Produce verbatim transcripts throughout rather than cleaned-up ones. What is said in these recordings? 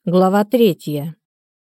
Глава третья.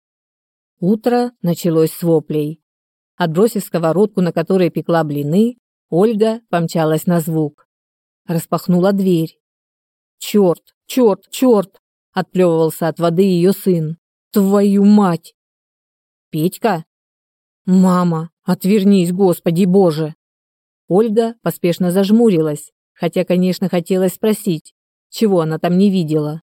Утро началось с воплей. Отбросив сковородку, на которой пекла блины, Ольга помчалась на звук. Распахнула дверь. «Черт, черт, черт!» – отплевывался от воды ее сын. «Твою мать!» «Петька?» «Мама, отвернись, Господи Боже!» Ольга поспешно зажмурилась, хотя, конечно, хотелось спросить, чего она там не видела.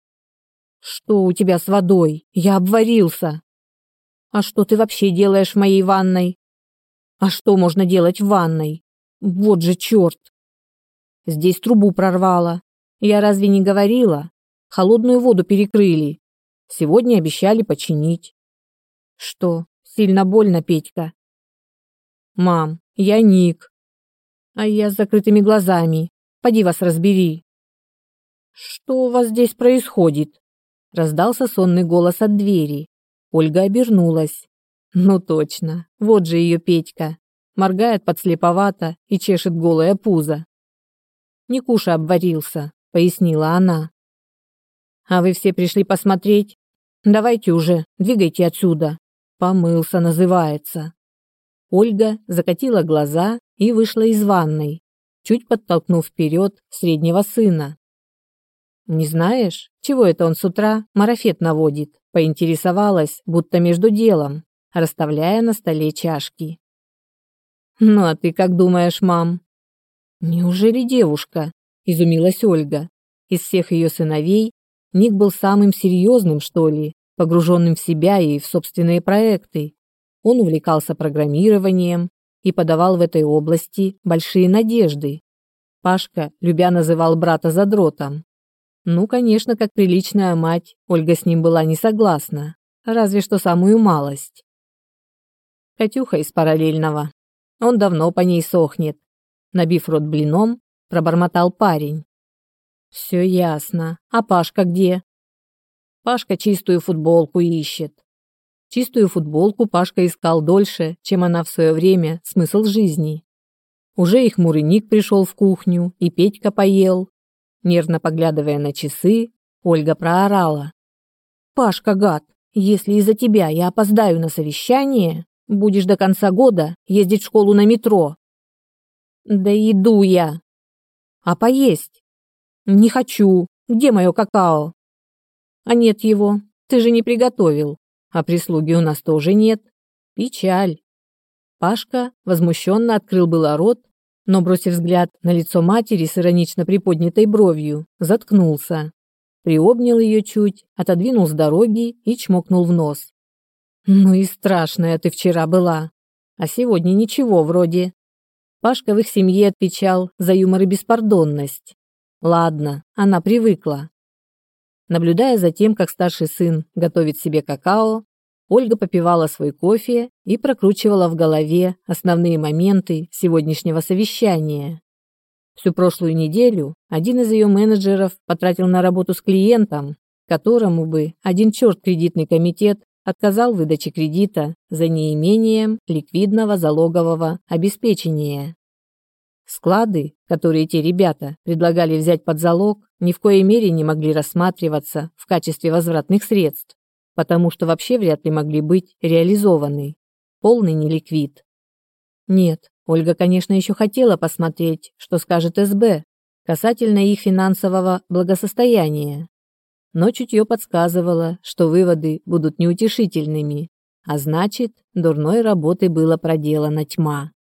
«Что у тебя с водой? Я обварился!» «А что ты вообще делаешь в моей ванной?» «А что можно делать в ванной? Вот же черт!» «Здесь трубу прорвало. Я разве не говорила? Холодную воду перекрыли. Сегодня обещали починить». «Что, сильно больно, Петька?» «Мам, я Ник. А я с закрытыми глазами. Поди вас разбери». «Что у вас здесь происходит?» Раздался сонный голос от двери. Ольга обернулась. Ну точно, вот же ее Петька. Моргает подслеповато и чешет голое пузо. «Никуша обварился», — пояснила она. «А вы все пришли посмотреть? Давайте уже, двигайте отсюда. Помылся, называется». Ольга закатила глаза и вышла из ванной, чуть подтолкнув вперед среднего сына. «Не знаешь, чего это он с утра марафет наводит?» — поинтересовалась, будто между делом, расставляя на столе чашки. «Ну а ты как думаешь, мам?» «Неужели девушка?» — изумилась Ольга. Из всех ее сыновей Ник был самым серьезным, что ли, погруженным в себя и в собственные проекты. Он увлекался программированием и подавал в этой области большие надежды. Пашка, любя, называл брата задротом. Ну, конечно, как приличная мать, Ольга с ним была не согласна, разве что самую малость. Катюха из параллельного. Он давно по ней сохнет. Набив рот блином, пробормотал парень. Все ясно. А Пашка где? Пашка чистую футболку ищет. Чистую футболку Пашка искал дольше, чем она в свое время смысл жизни. Уже и хмурый Ник пришел в кухню, и Петька поел. Нервно поглядывая на часы, Ольга проорала. «Пашка, гад, если из-за тебя я опоздаю на совещание, будешь до конца года ездить в школу на метро». «Да иду я». «А поесть?» «Не хочу. Где мое какао?» «А нет его. Ты же не приготовил. А прислуги у нас тоже нет. Печаль». Пашка возмущенно открыл было рот, но, бросив взгляд на лицо матери с иронично приподнятой бровью, заткнулся. Приобнял ее чуть, отодвинул с дороги и чмокнул в нос. «Ну и страшная ты вчера была. А сегодня ничего вроде». Пашка в их семье отвечал за юмор и беспардонность. Ладно, она привыкла. Наблюдая за тем, как старший сын готовит себе какао, Ольга попивала свой кофе и прокручивала в голове основные моменты сегодняшнего совещания. Всю прошлую неделю один из ее менеджеров потратил на работу с клиентом, которому бы один черт кредитный комитет отказал в выдаче кредита за неимением ликвидного залогового обеспечения. Склады, которые те ребята предлагали взять под залог, ни в коей мере не могли рассматриваться в качестве возвратных средств, потому что вообще вряд ли могли быть реализованы. Полный неликвид. Нет, Ольга, конечно, еще хотела посмотреть, что скажет эс бэ касательно их финансового благосостояния. Но чутье подсказывало, что выводы будут неутешительными, а значит, дурной работы было проделана тьма.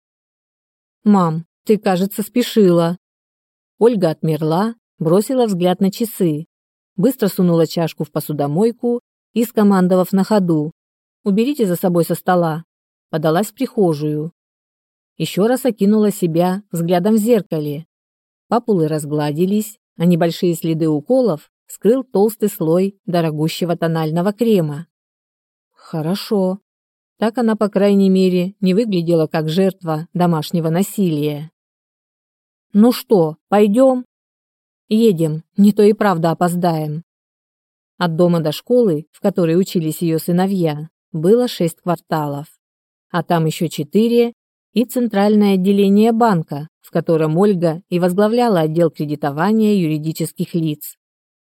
«Мам, ты, кажется, спешила». Ольга отмерла, бросила взгляд на часы, быстро сунула чашку в посудомойку и, скомандовав на ходу, «Уберите за собой со стола», подалась в прихожую. Еще раз окинула себя взглядом в зеркале. Папулы разгладились, а небольшие следы уколов скрыл толстый слой дорогущего тонального крема. Хорошо. Так она, по крайней мере, не выглядела как жертва домашнего насилия. «Ну что, пойдем?» «Едем, не то и правда опоздаем». От дома до школы, в которой учились ее сыновья, было шесть кварталов, а там еще четыре и центральное отделение банка, в котором Ольга и возглавляла отдел кредитования юридических лиц.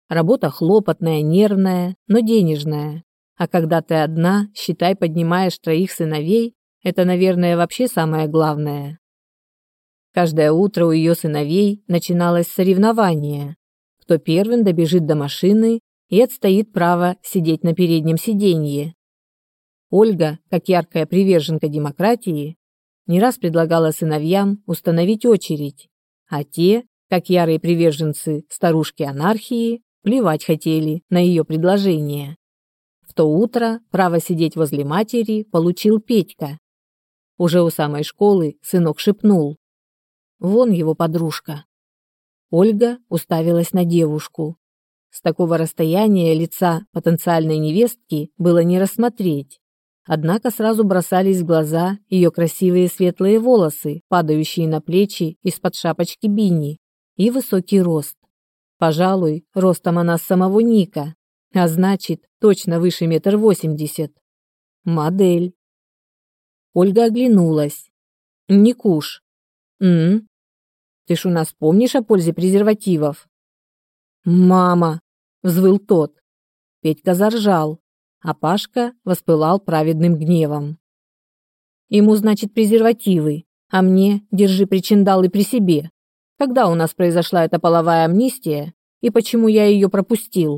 Работа хлопотная, нервная, но денежная. А когда ты одна, считай, поднимаешь троих сыновей, это, наверное, вообще самое главное. Каждое утро у ее сыновей начиналось соревнование. Кто первым добежит до машины и отстоит право сидеть на переднем сиденье. Ольга, как яркая приверженка демократии, не раз предлагала сыновьям установить очередь, а те, как ярые приверженцы старушки анархии, плевать хотели на ее предложение. В то утро право сидеть возле матери получил Петька. Уже у самой школы сынок шепнул: «Вон его подружка». Ольга уставилась на девушку. С такого расстояния лица потенциальной невестки было не рассмотреть. Однако сразу бросались в глаза ее красивые светлые волосы, падающие на плечи из-под шапочки бини, и высокий рост. Пожалуй, ростом она с самого Ника, а значит, точно выше метр восемьдесят. Модель. Ольга оглянулась. «Никуш, м-м, ты ж у нас помнишь о пользе презервативов?» «Мама!» — взвыл тот. Петька заржал, а Пашка воспылал праведным гневом. «Ему, значит, презервативы, а мне держи причиндалы при себе. Когда у нас произошла эта половая амнистия и почему я ее пропустил?»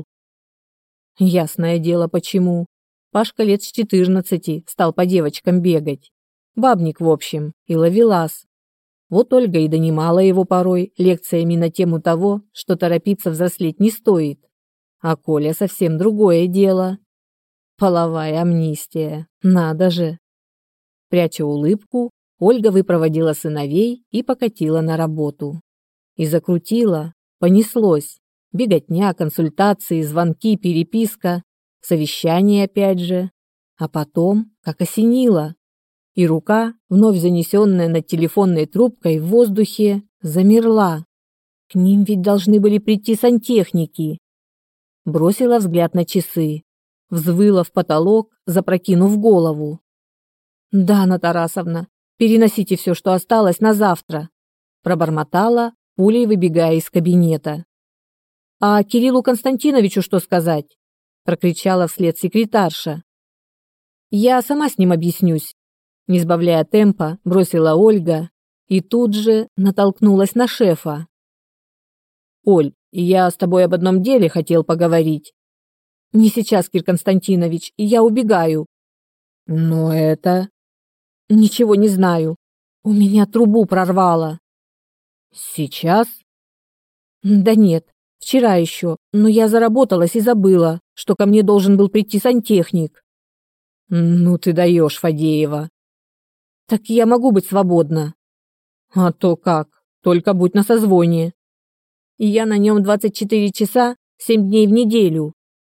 Ясное дело, почему. Пашка лет с четырнадцати стал по девочкам бегать. Бабник, в общем, и ловелас. Вот Ольга и донимала его порой лекциями на тему того, что торопиться взрослеть не стоит. А Коля совсем другое дело. Половая амнистия, надо же. Пряча улыбку, Ольга выпроводила сыновей и покатила на работу. И закрутила, понеслось. Беготня, консультации, звонки, переписка, совещание опять же. А потом, как осенило, и рука, вновь занесенная над телефонной трубкой в воздухе, замерла. К ним ведь должны были прийти сантехники. Бросила взгляд на часы. Взвыла в потолок, запрокинув голову. «Дана Тарасовна, переносите все, что осталось, на завтра», пробормотала, пулей выбегая из кабинета. «А Кириллу Константиновичу что сказать?» прокричала вслед секретарша. «Я сама с ним объяснюсь», не сбавляя темпа, бросила Ольга и тут же натолкнулась на шефа. «Оль, я с тобой об одном деле хотел поговорить». «Не сейчас, Кир Константинович, я убегаю». «Но это...» «Ничего не знаю. У меня трубу прорвало». «Сейчас?» «Да нет, вчера еще, но я заработалась и забыла, что ко мне должен был прийти сантехник». «Ну ты даешь, Фадеева». «Так я могу быть свободна». «А то как, только будь на созвоне». «И я на нем двадцать четыре часа, семь дней в неделю».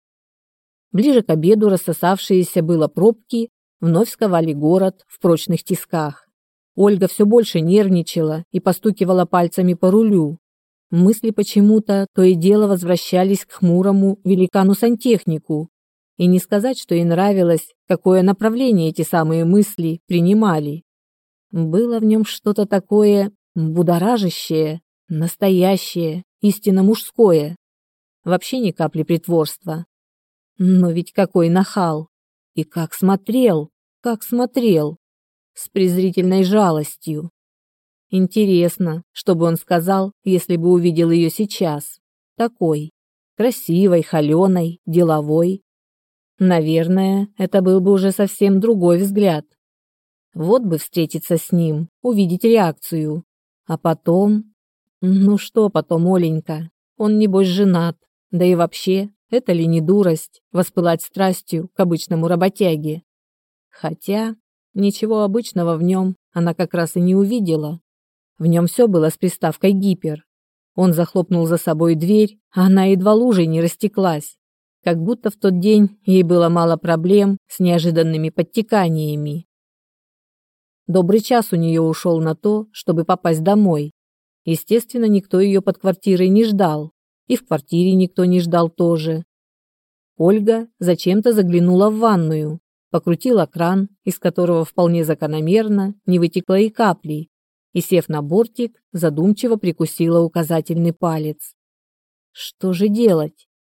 Ближе к обеду рассосавшиеся было пробки вновь сковали город в прочных тисках. Ольга все больше нервничала и постукивала пальцами по рулю. Мысли почему-то то и дело возвращались к хмурому великану-сантехнику. И не сказать, что ей нравилось, какое направление эти самые мысли принимали. Было в нем что-то такое будоражащее, настоящее, истинно мужское. Вообще ни капли притворства. Но ведь какой нахал! И как смотрел, как смотрел! С презрительной жалостью. Интересно, что бы он сказал, если бы увидел ее сейчас. Такой. Красивой, холеной, деловой. Наверное, это был бы уже совсем другой взгляд. Вот бы встретиться с ним, увидеть реакцию. А потом... Ну что потом, Оленька? Он, небось, женат. Да и вообще... Это ли не дурость воспылать страстью к обычному работяге? Хотя ничего обычного в нем она как раз и не увидела. В нем все было с приставкой «гипер». Он захлопнул за собой дверь, а она едва лужей не растеклась. Как будто в тот день ей было мало проблем с неожиданными подтеканиями. Добрый час у нее ушел на то, чтобы попасть домой. Естественно, никто ее под квартирой не ждал. И в квартире никто не ждал тоже. Ольга зачем-то заглянула в ванную, покрутила кран, из которого вполне закономерно не вытекло и капли, и, сев на бортик, задумчиво прикусила указательный палец. Что же делать?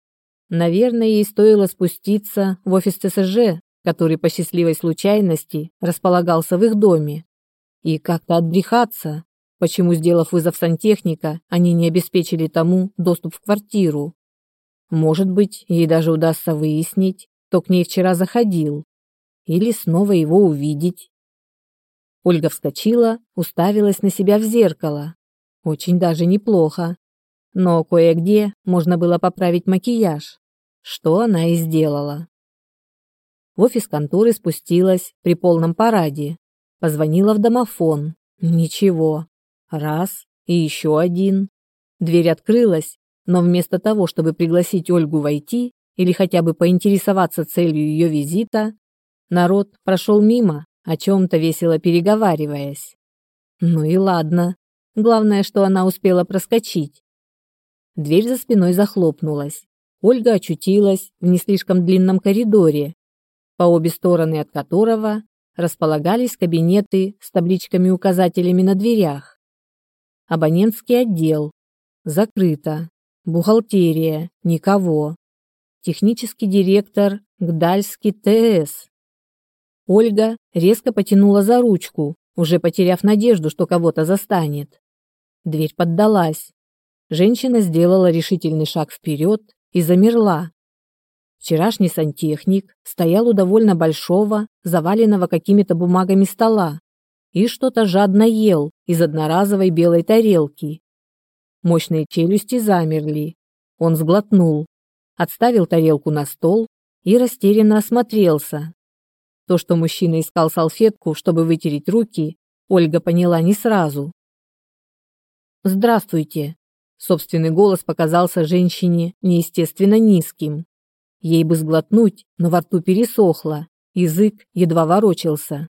Наверное, ей стоило спуститься в офис Т С Ж, который по счастливой случайности располагался в их доме, и как-то отбрехаться, почему, сделав вызов сантехника, они не обеспечили тому доступ в квартиру. Может быть, ей даже удастся выяснить, кто к ней вчера заходил, или снова его увидеть. Ольга вскочила, уставилась на себя в зеркало. Очень даже неплохо. Но кое-где можно было поправить макияж, что она и сделала. В офис конторы спустилась при полном параде. Позвонила в домофон. Ничего. Раз и еще один. Дверь открылась, но вместо того, чтобы пригласить Ольгу войти или хотя бы поинтересоваться целью ее визита, народ прошел мимо, о чем-то весело переговариваясь. Ну и ладно. Главное, что она успела проскочить. Дверь за спиной захлопнулась. Ольга очутилась в не слишком длинном коридоре, по обе стороны от которого располагались кабинеты с табличками-указателями на дверях. Абонентский отдел. Закрыто. Бухгалтерия. Никого. Технический директор Гдальский Т С. Ольга резко потянула за ручку, уже потеряв надежду, что кого-то застанет. Дверь поддалась. Женщина сделала решительный шаг вперед и замерла. Вчерашний сантехник стоял у довольно большого, заваленного какими-то бумагами стола и что-то жадно ел из одноразовой белой тарелки. Мощные челюсти замерли. Он сглотнул, отставил тарелку на стол и растерянно осмотрелся. То, что мужчина искал салфетку, чтобы вытереть руки, Ольга поняла не сразу. «Здравствуйте!» Собственный голос показался женщине неестественно низким. Ей бы сглотнуть, но во рту пересохло, язык едва ворочался.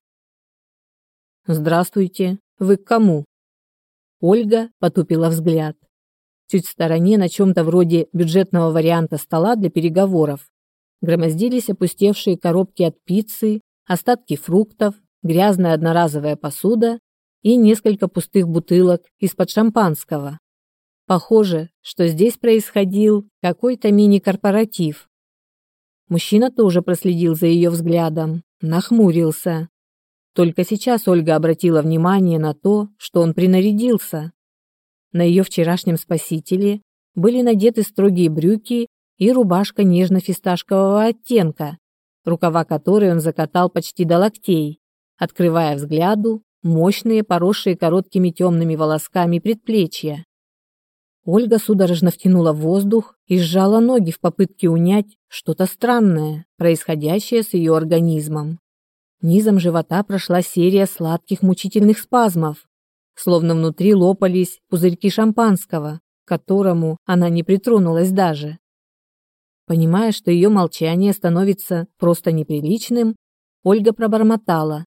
«Здравствуйте! Вы к кому?» Ольга потупила взгляд. Чуть в стороне, на чем-то вроде бюджетного варианта стола для переговоров, громоздились опустевшие коробки от пиццы, остатки фруктов, грязная одноразовая посуда и несколько пустых бутылок из-под шампанского. Похоже, что здесь происходил какой-то мини-корпоратив. Мужчина тоже проследил за ее взглядом, нахмурился. Только сейчас Ольга обратила внимание на то, что он принарядился. На ее вчерашнем спасителе были надеты строгие брюки и рубашка нежно-фисташкового оттенка, рукава которой он закатал почти до локтей, открывая взгляду мощные, поросшие короткими темными волосками предплечья. Ольга судорожно втянула воздух и сжала ноги в попытке унять что-то странное, происходящее с ее организмом. Низом живота прошла серия сладких мучительных спазмов, словно внутри лопались пузырьки шампанского, к которому она не притронулась даже. Понимая, что ее молчание становится просто неприличным, Ольга пробормотала: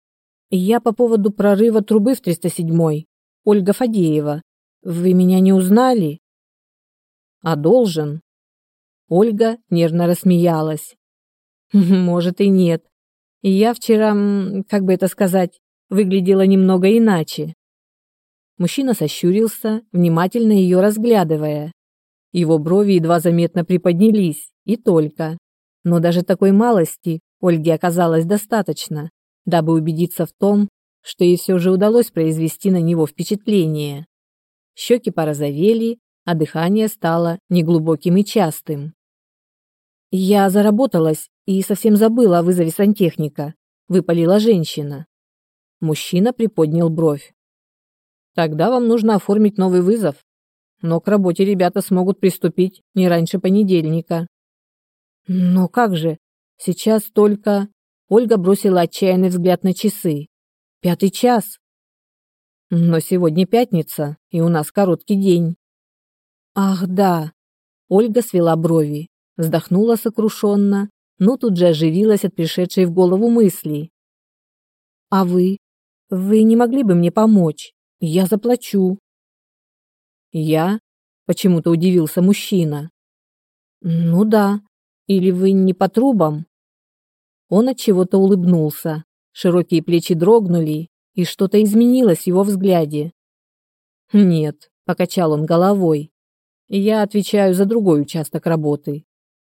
«Я по поводу прорыва трубы в триста седьмой. Ольга Фадеева. Вы меня не узнали?» «А должен?» Ольга нервно рассмеялась. «Может и нет. Я вчера, как бы это сказать, выглядела немного иначе». Мужчина сощурился, внимательно ее разглядывая. Его брови едва заметно приподнялись, и только. Но даже такой малости Ольге оказалось достаточно, дабы убедиться в том, что ей все же удалось произвести на него впечатление. Щеки порозовели, а дыхание стало неглубоким и частым. «Я заработалась и совсем забыла о вызове сантехника», — выпалила женщина. Мужчина приподнял бровь. «Тогда вам нужно оформить новый вызов, но к работе ребята смогут приступить не раньше понедельника». «Но как же? Сейчас только...» Ольга бросила отчаянный взгляд на часы. «Пятый час». «Но сегодня пятница, и у нас короткий день». «Ах, да». Ольга свела брови, вздохнула сокрушенно, но тут же оживилась от пришедшей в голову мысли. «А вы? Вы не могли бы мне помочь? Я заплачу». «Я?» – почему-то удивился мужчина. «Ну да. Или вы не по трубам?» Он от чего-то улыбнулся. Широкие плечи дрогнули, и что-то изменилось в его взгляде. «Нет», – покачал он головой. «Я отвечаю за другой участок работы.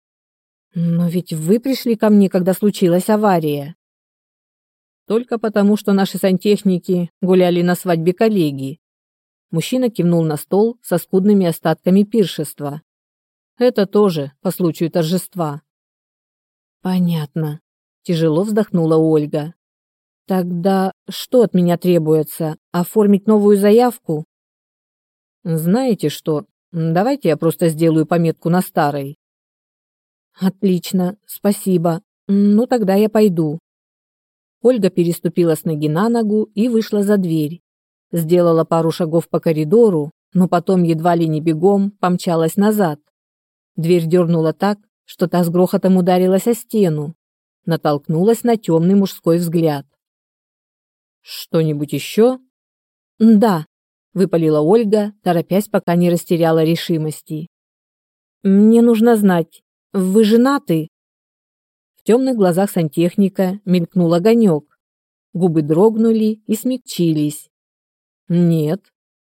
Но ведь вы пришли ко мне, когда случилась авария. Только потому, что наши сантехники гуляли на свадьбе коллеги. Мужчина кивнул на стол со скудными остатками пиршества. Это тоже по случаю торжества. Понятно. Тяжело вздохнула Ольга. Тогда что от меня требуется? Оформить новую заявку? Знаете что? Давайте я просто сделаю пометку на старой. Отлично, спасибо. Ну тогда я пойду. Ольга переступила с ноги на ногу и вышла за дверь. Сделала пару шагов по коридору, но потом едва ли не бегом помчалась назад. Дверь дернула так, что та с грохотом ударилась о стену, натолкнулась на темный мужской взгляд. «Что-нибудь еще?» «Да», — выпалила Ольга, торопясь, пока не растеряла решимости. «Мне нужно знать, вы женаты?» В темных глазах сантехника мелькнул огонек. Губы дрогнули и смягчились. «Нет».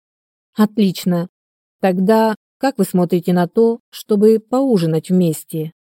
«Отлично. Тогда как вы смотрите на то, чтобы поужинать вместе?»